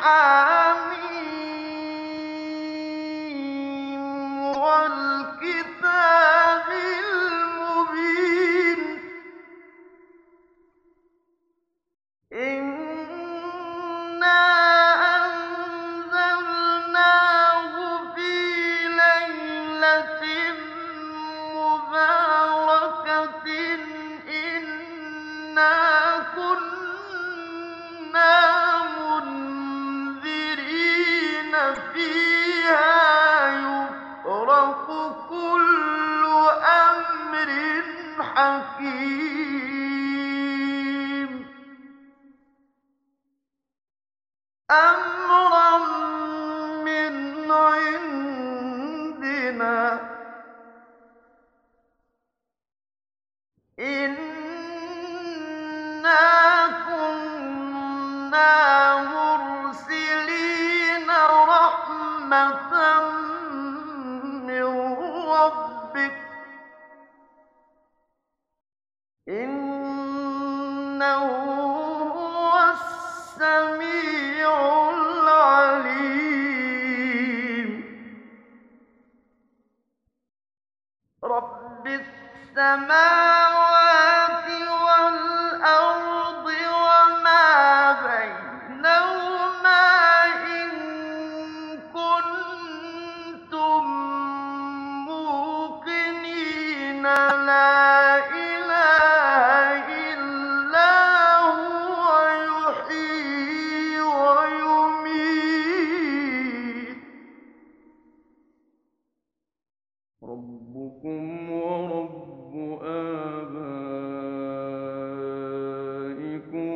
حميم والكتاب المبين إنا أنزلناه في ليلة مباركة إنا كنا منذرين فيها يفرق كل أمر حكيم أمرا من عندنا إنا كنا مرسلين رحمة من ربك إنه هو السميع العليم رب السماوات والأرض وما بينهما إن كنتم موقنين لا إله إلا هو يحيي ويميت ربكم ورب آبائكم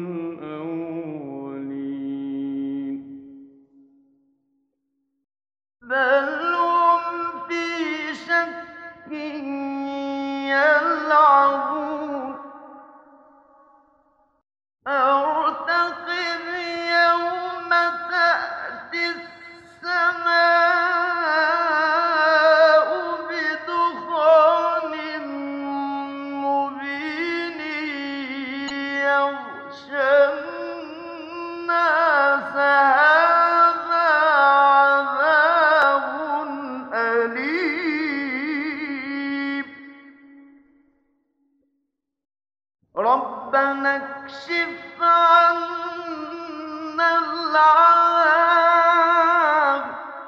الأولين بل هم في شك يلعبون ارتقب يوم تأتي السماء بدخان مبين يغشى الناس هذا عذاب أليم ربنا اكشف عنا العذاب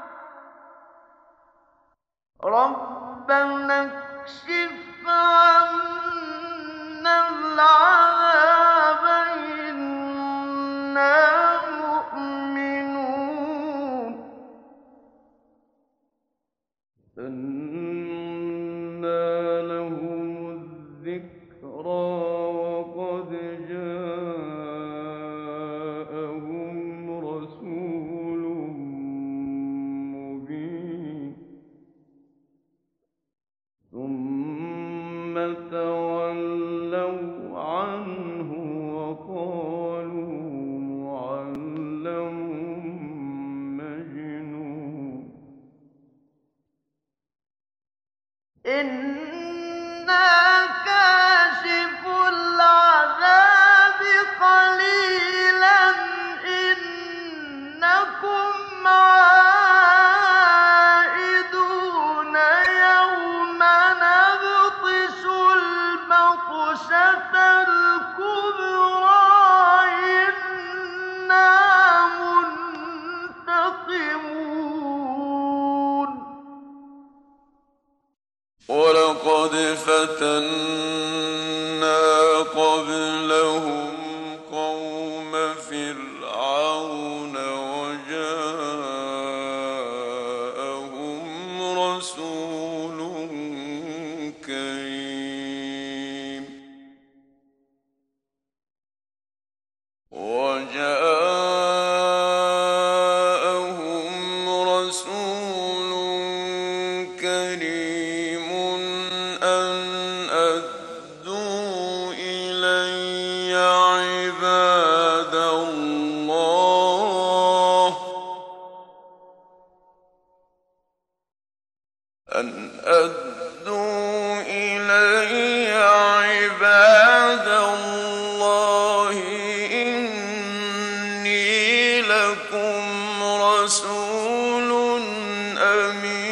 ربنا اكشف عنا العذاب إنا مؤمنون أنى لهم الذكرى وقد جاءهم رسول مبين ثم تولوا عنه وقالوا معلم مجنون إنا كاشف العذاب قليلا إنكم عائدون يوم نبطش البطشة الكبرى إنا منتقمون ولقد فتنا قبلهم قوم فرعون وجاءهم رسول كريم أن أدوا إلي عباد الله إني لكم إليكم رسول أمين